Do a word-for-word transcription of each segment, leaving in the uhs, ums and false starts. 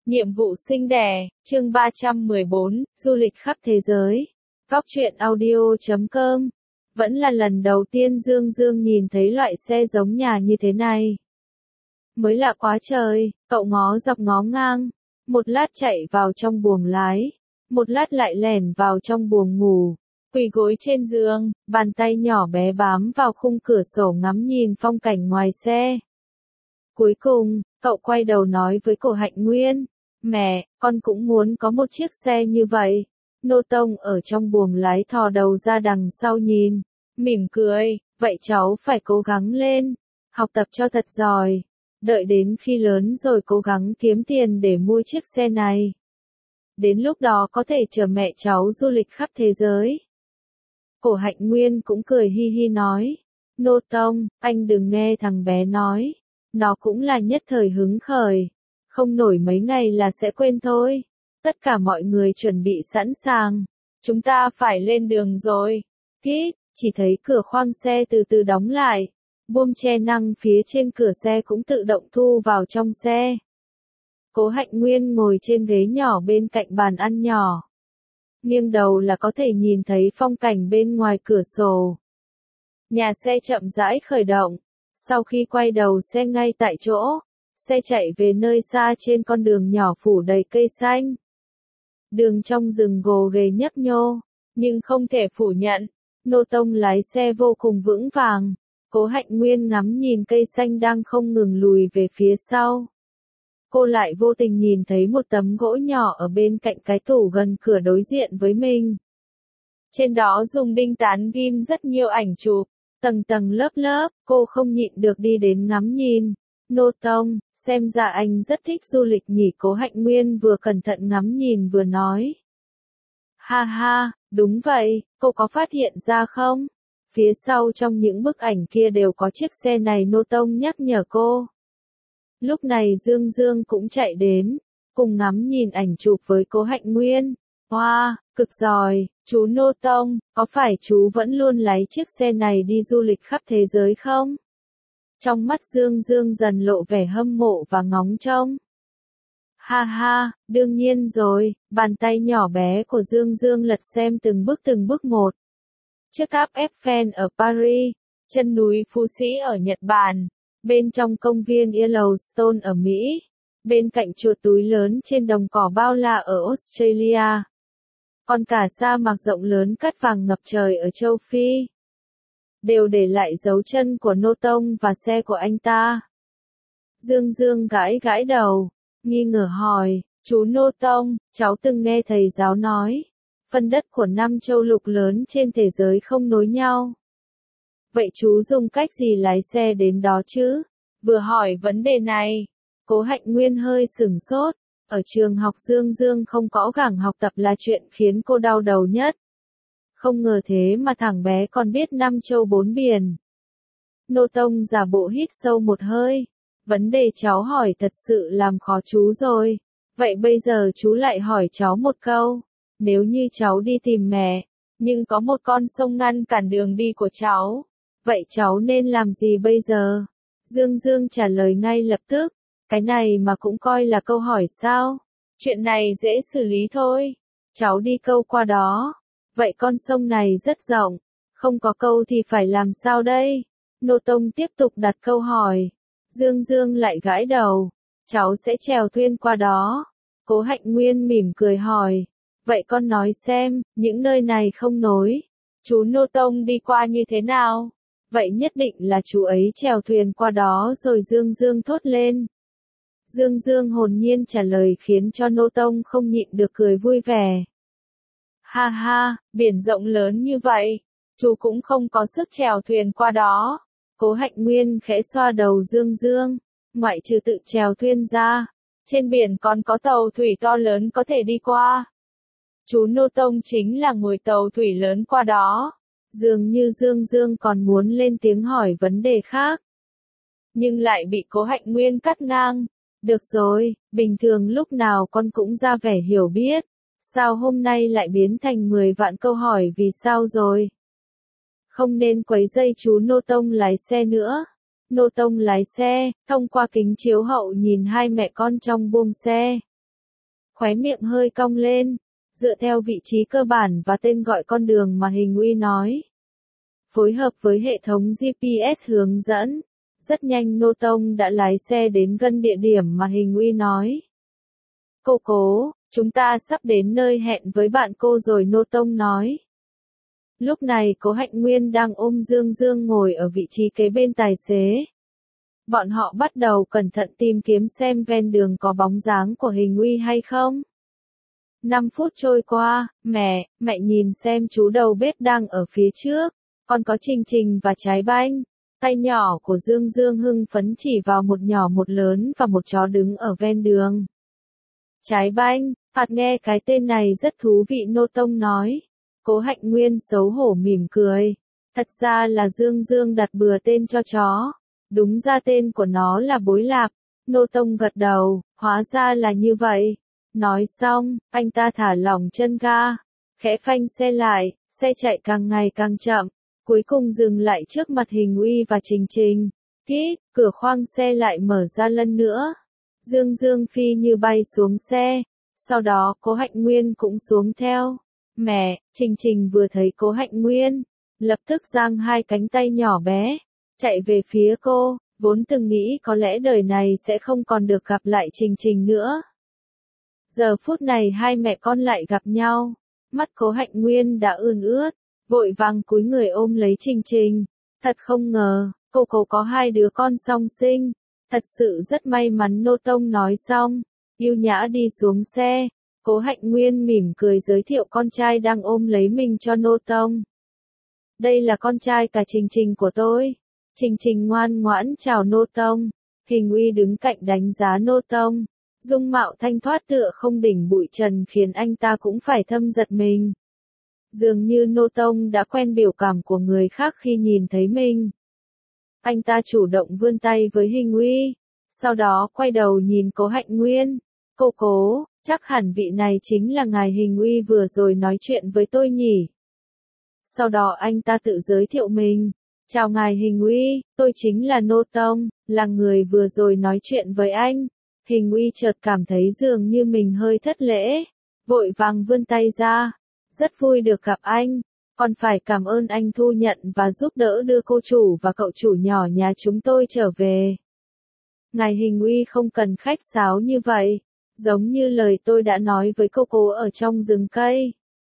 Nhiệm vụ sinh đẻ, chương ba trăm mười bốn, du lịch khắp thế giới. Góc truyện audio chấm com. Vẫn là lần đầu tiên Dương Dương nhìn thấy loại xe giống nhà như thế này. Mới lạ quá trời, cậu ngó dọc ngó ngang. Một lát chạy vào trong buồng lái. Một lát lại lẻn vào trong buồng ngủ. Quỳ gối trên giường, bàn tay nhỏ bé bám vào khung cửa sổ ngắm nhìn phong cảnh ngoài xe. Cuối cùng, cậu quay đầu nói với Cổ Hạnh Nguyên. Mẹ, con cũng muốn có một chiếc xe như vậy. Nô Tông ở trong buồng lái thò đầu ra đằng sau nhìn, mỉm cười, vậy cháu phải cố gắng lên, học tập cho thật giỏi, đợi đến khi lớn rồi cố gắng kiếm tiền để mua chiếc xe này. Đến lúc đó có thể chở mẹ cháu du lịch khắp thế giới. Cổ Hạnh Nguyên cũng cười hi hi nói, Nô Tông, anh đừng nghe thằng bé nói, nó cũng là nhất thời hứng khởi. Không nổi mấy ngày là sẽ quên thôi. Tất cả mọi người chuẩn bị sẵn sàng. Chúng ta phải lên đường rồi. Kít, chỉ thấy cửa khoang xe từ từ đóng lại. Buông che năng phía trên cửa xe cũng tự động thu vào trong xe. Cố Hạnh Nguyên ngồi trên ghế nhỏ bên cạnh bàn ăn nhỏ. Nghiêng đầu là có thể nhìn thấy phong cảnh bên ngoài cửa sổ. Nhà xe chậm rãi khởi động. Sau khi quay đầu xe ngay tại chỗ. Xe chạy về nơi xa trên con đường nhỏ phủ đầy cây xanh. Đường trong rừng gồ ghề nhấp nhô, nhưng không thể phủ nhận, Nô Tông lái xe vô cùng vững vàng. Cố Hạnh Nguyên ngắm nhìn cây xanh đang không ngừng lùi về phía sau. Cô lại vô tình nhìn thấy một tấm gỗ nhỏ ở bên cạnh cái tủ gần cửa đối diện với mình. Trên đó dùng đinh tán ghim rất nhiều ảnh chụp, tầng tầng lớp lớp, cô không nhịn được đi đến ngắm nhìn. Nô Tông, xem ra anh rất thích du lịch nhỉ. Cố Hạnh Nguyên vừa cẩn thận ngắm nhìn vừa nói. Ha ha, đúng vậy, cô có phát hiện ra không? Phía sau trong những bức ảnh kia đều có chiếc xe này. Nô Tông nhắc nhở cô. Lúc này Dương Dương cũng chạy đến, cùng ngắm nhìn ảnh chụp với Cố Hạnh Nguyên. Wow, cực giỏi, chú Nô Tông, có phải chú vẫn luôn lái chiếc xe này đi du lịch khắp thế giới không? Trong mắt Dương Dương dần lộ vẻ hâm mộ và ngóng trông. Ha ha, đương nhiên rồi, bàn tay nhỏ bé của Dương Dương lật xem từng bước từng bước một. Chiếc tháp Eiffel ở Paris, chân núi Phú Sĩ ở Nhật Bản, bên trong công viên Yellowstone ở Mỹ, bên cạnh chuột túi lớn trên đồng cỏ bao la ở Australia. Còn cả sa mạc rộng lớn cát vàng ngập trời ở châu Phi. Đều để lại dấu chân của Nô Tông và xe của anh ta. Dương Dương gãi gãi đầu, nghi ngờ hỏi, chú Nô Tông, cháu từng nghe thầy giáo nói, phân đất của năm châu lục lớn trên thế giới không nối nhau. Vậy chú dùng cách gì lái xe đến đó chứ? Vừa hỏi vấn đề này, Cố Hạnh Nguyên hơi sửng sốt, ở trường học Dương Dương không có gắng học tập là chuyện khiến cô đau đầu nhất. Không ngờ thế mà thằng bé còn biết năm châu bốn biển. Nô Tông giả bộ hít sâu một hơi. Vấn đề cháu hỏi thật sự làm khó chú rồi. Vậy bây giờ chú lại hỏi cháu một câu. Nếu như cháu đi tìm mẹ, nhưng có một con sông ngăn cản đường đi của cháu, vậy cháu nên làm gì bây giờ? Dương Dương trả lời ngay lập tức. Cái này mà cũng coi là câu hỏi sao? Chuyện này dễ xử lý thôi. Cháu đi câu qua đó. Vậy con sông này rất rộng, không có câu thì phải làm sao đây? Nô Tông tiếp tục đặt câu hỏi. Dương Dương lại gãi đầu. Cháu sẽ chèo thuyền qua đó. Cố Hạnh Nguyên mỉm cười hỏi. Vậy con nói xem, những nơi này không nối. Chú Nô Tông đi qua như thế nào? Vậy nhất định là chú ấy chèo thuyền qua đó rồi. Dương Dương thốt lên. Dương Dương hồn nhiên trả lời khiến cho Nô Tông không nhịn được cười vui vẻ. Ha ha, biển rộng lớn như vậy, chú cũng không có sức chèo thuyền qua đó. Cố Hạnh Nguyên khẽ xoa đầu Dương Dương, ngoại trừ tự chèo thuyền ra, trên biển còn có tàu thủy to lớn có thể đi qua. Chú Nô Tông chính là ngồi tàu thủy lớn qua đó. Dường như Dương Dương còn muốn lên tiếng hỏi vấn đề khác, nhưng lại bị Cố Hạnh Nguyên cắt ngang. Được rồi, bình thường lúc nào con cũng ra vẻ hiểu biết. Sao hôm nay lại biến thành mười vạn câu hỏi vì sao rồi? Không nên quấy rầy chú Nô Tông lái xe nữa. Nô Tông lái xe, thông qua kính chiếu hậu nhìn hai mẹ con trong buồng xe. khóe miệng hơi cong lên, dựa theo vị trí cơ bản và tên gọi con đường mà Hình Uy nói. Phối hợp với hệ thống giê pê ét hướng dẫn, rất nhanh Nô Tông đã lái xe đến gần địa điểm mà Hình Uy nói. Cô cố, chúng ta sắp đến nơi hẹn với bạn cô rồi, Nô Tông nói. Lúc này Cố Hạnh Nguyên đang ôm Dương Dương ngồi ở vị trí kế bên tài xế. Bọn họ bắt đầu cẩn thận tìm kiếm xem ven đường có bóng dáng của Hình Uy hay không. Năm phút trôi qua, mẹ, mẹ nhìn xem chú đầu bếp đang ở phía trước, còn có Trình Trình và Trái Banh. Tay nhỏ của Dương Dương hưng phấn chỉ vào một nhỏ một lớn và một chó đứng ở ven đường. Trái Banh, Phạt nghe cái tên này rất thú vị, Nô Tông nói. Cố Hạnh Nguyên xấu hổ mỉm cười. Thật ra là Dương Dương đặt bừa tên cho chó. Đúng ra tên của nó là Bối Lạp. Nô Tông gật đầu, hóa ra là như vậy. Nói xong, anh ta thả lỏng chân ga, khẽ phanh xe lại, xe chạy càng ngày càng chậm, cuối cùng dừng lại trước mặt Hình Uy và Trình Trình. Kít, cửa khoang xe lại mở ra lần nữa. Dương Dương phi như bay xuống xe, sau đó Cố Hạnh Nguyên cũng xuống theo. Mẹ, Trình Trình vừa thấy Cố Hạnh Nguyên, lập tức giang hai cánh tay nhỏ bé, chạy về phía cô, vốn từng nghĩ có lẽ đời này sẽ không còn được gặp lại Trình Trình nữa. Giờ phút này hai mẹ con lại gặp nhau, mắt Cố Hạnh Nguyên đã ươn ướt, vội vàng cúi người ôm lấy Trình Trình. Thật không ngờ, cô cô có hai đứa con song sinh, thật sự rất may mắn, Nô Tông nói xong, yêu nhã đi xuống xe. Cố Hạnh Nguyên mỉm cười giới thiệu con trai đang ôm lấy mình cho Nô Tông. Đây là con trai cả Trình Trình của tôi. Trình Trình ngoan ngoãn chào Nô Tông. Hình Uy đứng cạnh đánh giá Nô Tông. Dung mạo thanh thoát tựa không đỉnh bụi trần khiến anh ta cũng phải thâm giật mình. Dường như Nô Tông đã quen biểu cảm của người khác khi nhìn thấy mình. Anh ta chủ động vươn tay với Hình Uy, sau đó quay đầu nhìn Cố Hạnh Nguyên. Cô cố, chắc hẳn vị này chính là ngài Hình Uy vừa rồi nói chuyện với tôi nhỉ. Sau đó anh ta tự giới thiệu mình. Chào ngài Hình Uy, tôi chính là Nô Tông, là người vừa rồi nói chuyện với anh. Hình Uy chợt cảm thấy dường như mình hơi thất lễ, vội vàng vươn tay ra. Rất vui được gặp anh, còn phải cảm ơn anh thu nhận và giúp đỡ đưa cô chủ và cậu chủ nhỏ nhà chúng tôi trở về. Ngài Hình Uy không cần khách sáo như vậy, giống như lời tôi đã nói với cô cố ở trong rừng cây.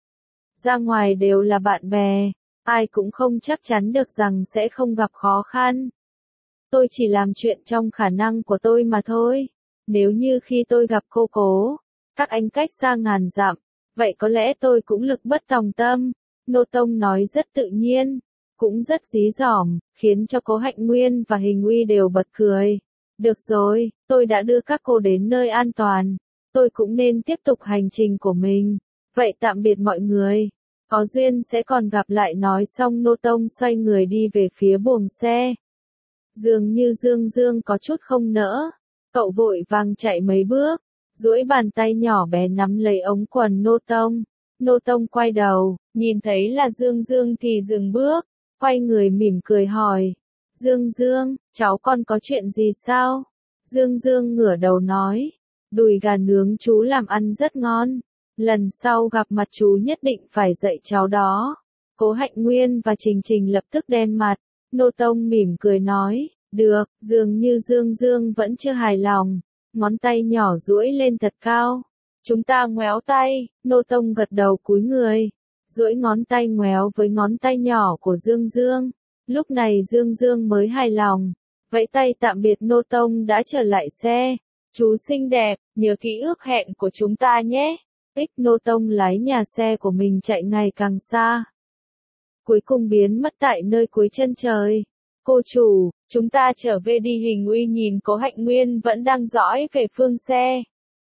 Ra ngoài đều là bạn bè, ai cũng không chắc chắn được rằng sẽ không gặp khó khăn. Tôi chỉ làm chuyện trong khả năng của tôi mà thôi. Nếu như khi tôi gặp cô cố, các anh cách xa ngàn dặm, vậy có lẽ tôi cũng lực bất tòng tâm. Nô Tông nói rất tự nhiên, cũng rất dí dỏm, khiến cho Cố Hạnh Nguyên và Hình Uy đều bật cười. Được rồi, tôi đã đưa các cô đến nơi an toàn, tôi cũng nên tiếp tục hành trình của mình. Vậy tạm biệt mọi người, có duyên sẽ còn gặp lại. Nói xong Nô Tông xoay người đi về phía buồng xe. Dường như Dương Dương có chút không nỡ, cậu vội vàng chạy mấy bước, duỗi bàn tay nhỏ bé nắm lấy ống quần Nô Tông. Nô Tông quay đầu, nhìn thấy là Dương Dương thì dừng bước, quay người mỉm cười hỏi. Dương Dương, cháu con có chuyện gì sao? Dương Dương ngửa đầu nói. Đùi gà nướng chú làm ăn rất ngon. Lần sau gặp mặt chú nhất định phải dạy cháu đó. Cố Hạnh Nguyên và Trình Trình lập tức đen mặt. Nô Tông mỉm cười nói. Được, dường như Dương Dương vẫn chưa hài lòng. Ngón tay nhỏ duỗi lên thật cao. Chúng ta ngoéo tay. Nô Tông gật đầu cúi người, duỗi ngón tay ngoéo với ngón tay nhỏ của Dương Dương. Lúc này Dương Dương mới hài lòng, vẫy tay tạm biệt. Nô Tông đã trở lại xe. Chú xinh đẹp, nhớ ký ước hẹn của chúng ta nhé. Tích. Nô Tông lái nhà xe của mình chạy ngày càng xa, cuối cùng biến mất tại nơi cuối chân trời. Cô chủ, chúng ta trở về đi. Hình Uy nhìn Cố Hạnh Nguyên vẫn đang dõi về phương xe,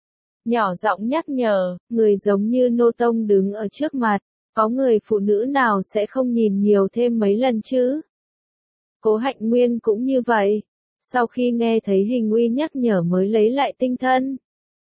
nhỏ giọng nhắc nhở. Người giống như Nô Tông đứng ở trước mặt, có người phụ nữ nào sẽ không nhìn nhiều thêm mấy lần chứ? Cố Hạnh Nguyên cũng như vậy. Sau khi nghe thấy Hình Uy nhắc nhở mới lấy lại tinh thần.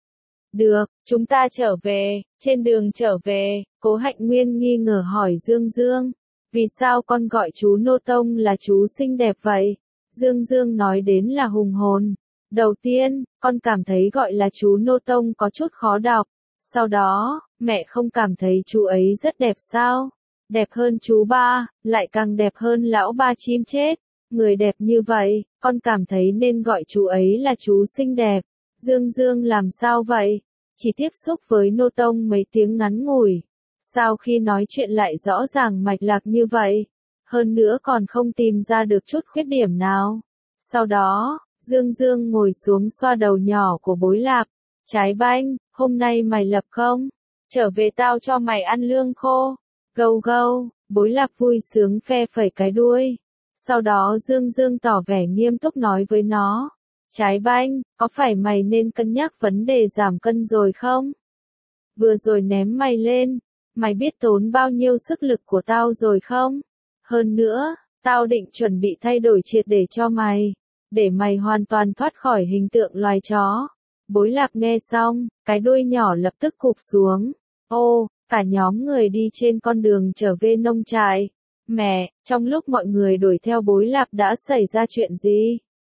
Được, chúng ta trở về. Trên đường trở về, Cố Hạnh Nguyên nghi ngờ hỏi Dương Dương. Vì sao con gọi chú Nô Tông là chú xinh đẹp vậy? Dương Dương nói đến là hùng hồn. Đầu tiên, con cảm thấy gọi là chú Nô Tông có chút khó đọc. Sau đó, mẹ không cảm thấy chú ấy rất đẹp sao? Đẹp hơn chú ba, lại càng đẹp hơn lão ba chim chết. Người đẹp như vậy, con cảm thấy nên gọi chú ấy là chú xinh đẹp. Dương Dương làm sao vậy? Chỉ tiếp xúc với Nô Tông mấy tiếng ngắn ngủi. Sao khi nói chuyện lại rõ ràng mạch lạc như vậy? Hơn nữa còn không tìm ra được chút khuyết điểm nào. Sau đó, Dương Dương ngồi xuống xoa đầu nhỏ của Bối Lạp. Trái banh, hôm nay mày lập không? Trở về tao cho mày ăn lương khô. Gâu gâu, Bối Lạp vui sướng phe phẩy cái đuôi. Sau đó Dương Dương tỏ vẻ nghiêm túc nói với nó. Trái banh, có phải mày nên cân nhắc vấn đề giảm cân rồi không? Vừa rồi ném mày lên, mày biết tốn bao nhiêu sức lực của tao rồi không? Hơn nữa, tao định chuẩn bị thay đổi triệt để cho mày, để mày hoàn toàn thoát khỏi hình tượng loài chó. Bối Lạp nghe xong, cái đuôi nhỏ lập tức cụp xuống. Ô, cả nhóm người đi trên con đường trở về nông trại. Mẹ, trong lúc mọi người đuổi theo Bối Lạp đã xảy ra chuyện gì?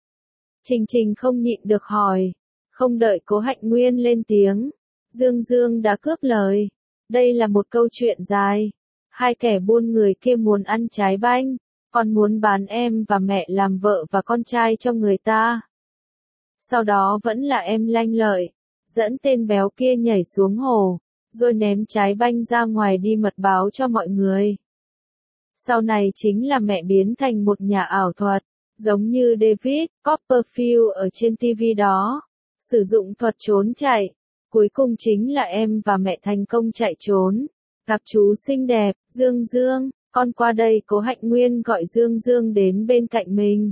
Trình Trình không nhịn được hỏi. Không đợi Cố Hạnh Nguyên lên tiếng, Dương Dương đã cướp lời. Đây là một câu chuyện dài. Hai kẻ buôn người kia muốn ăn trái banh, còn muốn bán em và mẹ làm vợ và con trai cho người ta. Sau đó vẫn là em lanh lợi, dẫn tên béo kia nhảy xuống hồ, rồi ném trái banh ra ngoài đi mật báo cho mọi người. Sau này chính là mẹ biến thành một nhà ảo thuật, giống như David Copperfield ở trên ti vi đó, sử dụng thuật trốn chạy. Cuối cùng chính là em và mẹ thành công chạy trốn. Gặp chú xinh đẹp, Dương Dương, con qua đây. Cố Hạnh Nguyên gọi Dương Dương đến bên cạnh mình.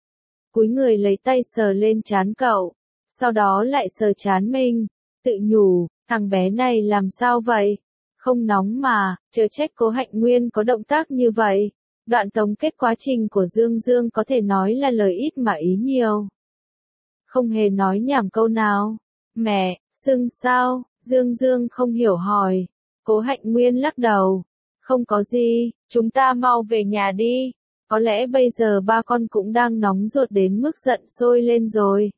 Cúi người lấy tay sờ lên trán cậu, sau đó lại sờ trán mình, tự nhủ, thằng bé này làm sao vậy? Không nóng mà, chớ trách Cố Hạnh Nguyên có động tác như vậy. Đoạn tổng kết quá trình của Dương Dương có thể nói là lời ít mà ý nhiều. Không hề nói nhảm câu nào. Mẹ, sưng sao? Dương Dương không hiểu hỏi. Cố Hạnh Nguyên lắc đầu. Không có gì, chúng ta mau về nhà đi. Có lẽ bây giờ ba con cũng đang nóng ruột đến mức giận sôi lên rồi.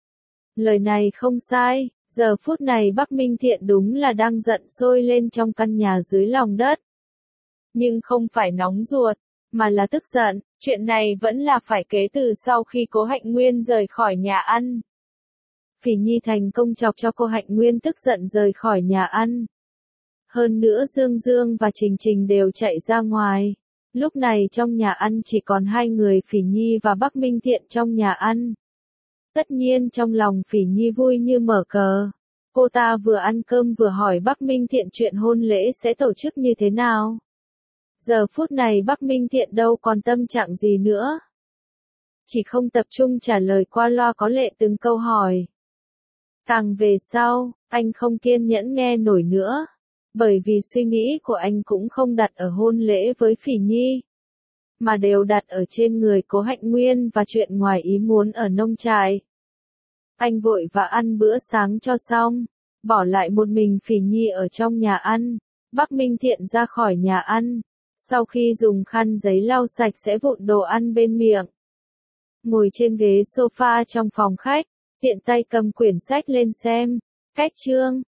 Lời này không sai, giờ phút này Bắc Minh Thiện đúng là đang giận sôi lên trong căn nhà dưới lòng đất. Nhưng không phải nóng ruột, mà là tức giận. Chuyện này vẫn là phải kể từ sau khi Cố Hạnh Nguyên rời khỏi nhà ăn. Phỉ Nhi thành công chọc cho Cố Hạnh Nguyên tức giận rời khỏi nhà ăn. Hơn nữa Dương Dương và Trình Trình đều chạy ra ngoài. Lúc này trong nhà ăn chỉ còn hai người Phỉ Nhi và Bắc Minh Thiện trong nhà ăn. Tất nhiên trong lòng Phỉ Nhi vui như mở cờ. Cô ta vừa ăn cơm vừa hỏi Bắc Minh Thiện chuyện hôn lễ sẽ tổ chức như thế nào. Giờ phút này Bắc Minh Thiện đâu còn tâm trạng gì nữa. Chỉ không tập trung trả lời qua loa có lệ từng câu hỏi. Càng về sau, anh không kiên nhẫn nghe nổi nữa. Bởi vì suy nghĩ của anh cũng không đặt ở hôn lễ với Phỉ Nhi, mà đều đặt ở trên người Cố Hạnh Nguyên và chuyện ngoài ý muốn ở nông trại. Anh vội và ăn bữa sáng cho xong, bỏ lại một mình Phỉ Nhi ở trong nhà ăn. Bắc Minh Thiện ra khỏi nhà ăn, sau khi dùng khăn giấy lau sạch sẽ vụn đồ ăn bên miệng. Ngồi trên ghế sofa trong phòng khách, tiện tay cầm quyển sách lên xem. Cách chương